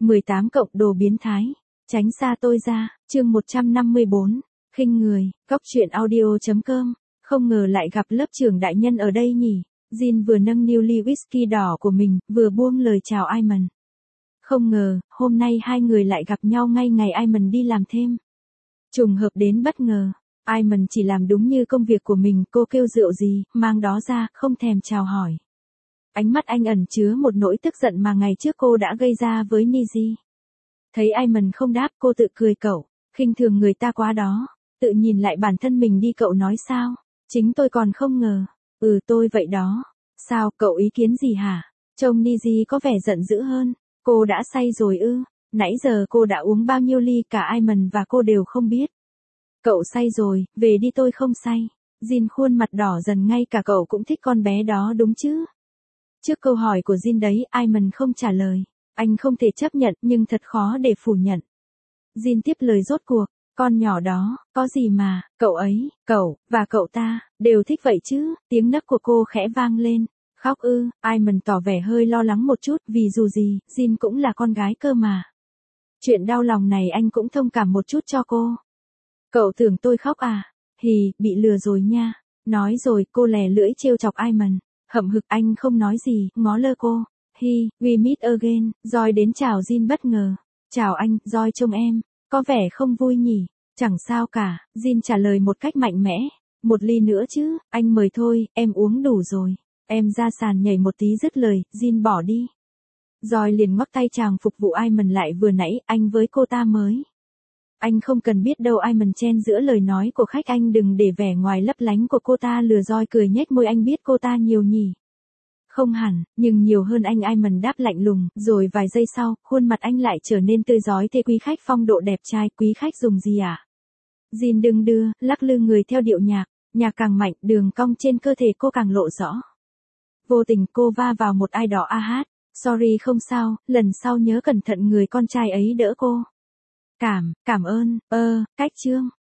18 cộng đồ biến thái. Tránh xa tôi ra. Chương 154. Khinh người. Góc truyện audio.com. Không ngờ lại gặp lớp trưởng đại nhân ở đây nhỉ. Jin vừa nâng niu ly whisky đỏ của mình, vừa buông lời chào Iman. Không ngờ, hôm nay hai người lại gặp nhau ngay ngày Iman đi làm thêm. Trùng hợp đến bất ngờ. Iman chỉ làm đúng như công việc của mình, cô kêu rượu gì, mang đó ra, không thèm chào hỏi. Ánh mắt anh ẩn chứa một nỗi tức giận mà ngày trước cô đã gây ra với Niji. Thấy Iman không đáp, cô tự cười cậu, khinh thường người ta quá đó. Tự nhìn lại bản thân mình đi, cậu nói sao? Chính tôi còn không ngờ. Tôi vậy đó. Sao, cậu ý kiến gì hả? Trông Niji có vẻ giận dữ hơn. Cô đã say rồi ư? Nãy giờ cô đã uống bao nhiêu ly, cả Iman và cô đều không biết. Cậu say rồi, về đi, tôi không say. Jin khuôn mặt đỏ dần, ngay cả cậu cũng thích con bé đó đúng chứ? Trước câu hỏi của Jin đấy, Iman không trả lời. Anh không thể chấp nhận, nhưng thật khó để phủ nhận. Jin tiếp lời rốt cuộc. Con nhỏ đó, có gì mà, cậu ấy, cậu, và cậu ta, đều thích vậy chứ? Tiếng nấc của cô khẽ vang lên. Khóc ư? Iman tỏ vẻ hơi lo lắng một chút, vì dù gì, Jin cũng là con gái cơ mà. Chuyện đau lòng này anh cũng thông cảm một chút cho cô. Cậu tưởng tôi khóc à? Hì, bị lừa rồi nha. Nói rồi, cô lè lưỡi trêu chọc Iman. Hậm hực, anh không nói gì, ngó lơ cô. Hi, we meet again. Joy đến chào Jin bất ngờ. Chào anh, Joy trông em có vẻ không vui nhỉ? Chẳng sao cả, Jin trả lời một cách mạnh mẽ. Một ly nữa chứ, anh mời thôi, em uống đủ rồi. Em ra sàn nhảy một tí, dứt lời, Jin bỏ đi. Joy liền ngoắc tay chàng phục vụ Iman lại, vừa nãy, anh với cô ta mới. Anh không cần biết đâu. Iman chen giữa lời nói của khách, anh đừng để vẻ ngoài lấp lánh của cô ta lừa Joy, cười nhếch môi, anh biết cô ta nhiều nhỉ? Không hẳn, nhưng nhiều hơn anh. Iman đáp lạnh lùng, rồi vài giây sau, khuôn mặt anh lại trở nên tươi rói. Thế quý khách phong độ đẹp trai, quý khách dùng gì ạ? Jin đừng đưa, lắc lư người theo điệu nhạc. Nhạc càng mạnh, đường cong trên cơ thể cô càng lộ rõ. Vô tình cô va vào một ai đó. Hát. Sorry, không sao, lần sau nhớ cẩn thận, người con trai ấy đỡ cô. Cảm ơn, cách chương.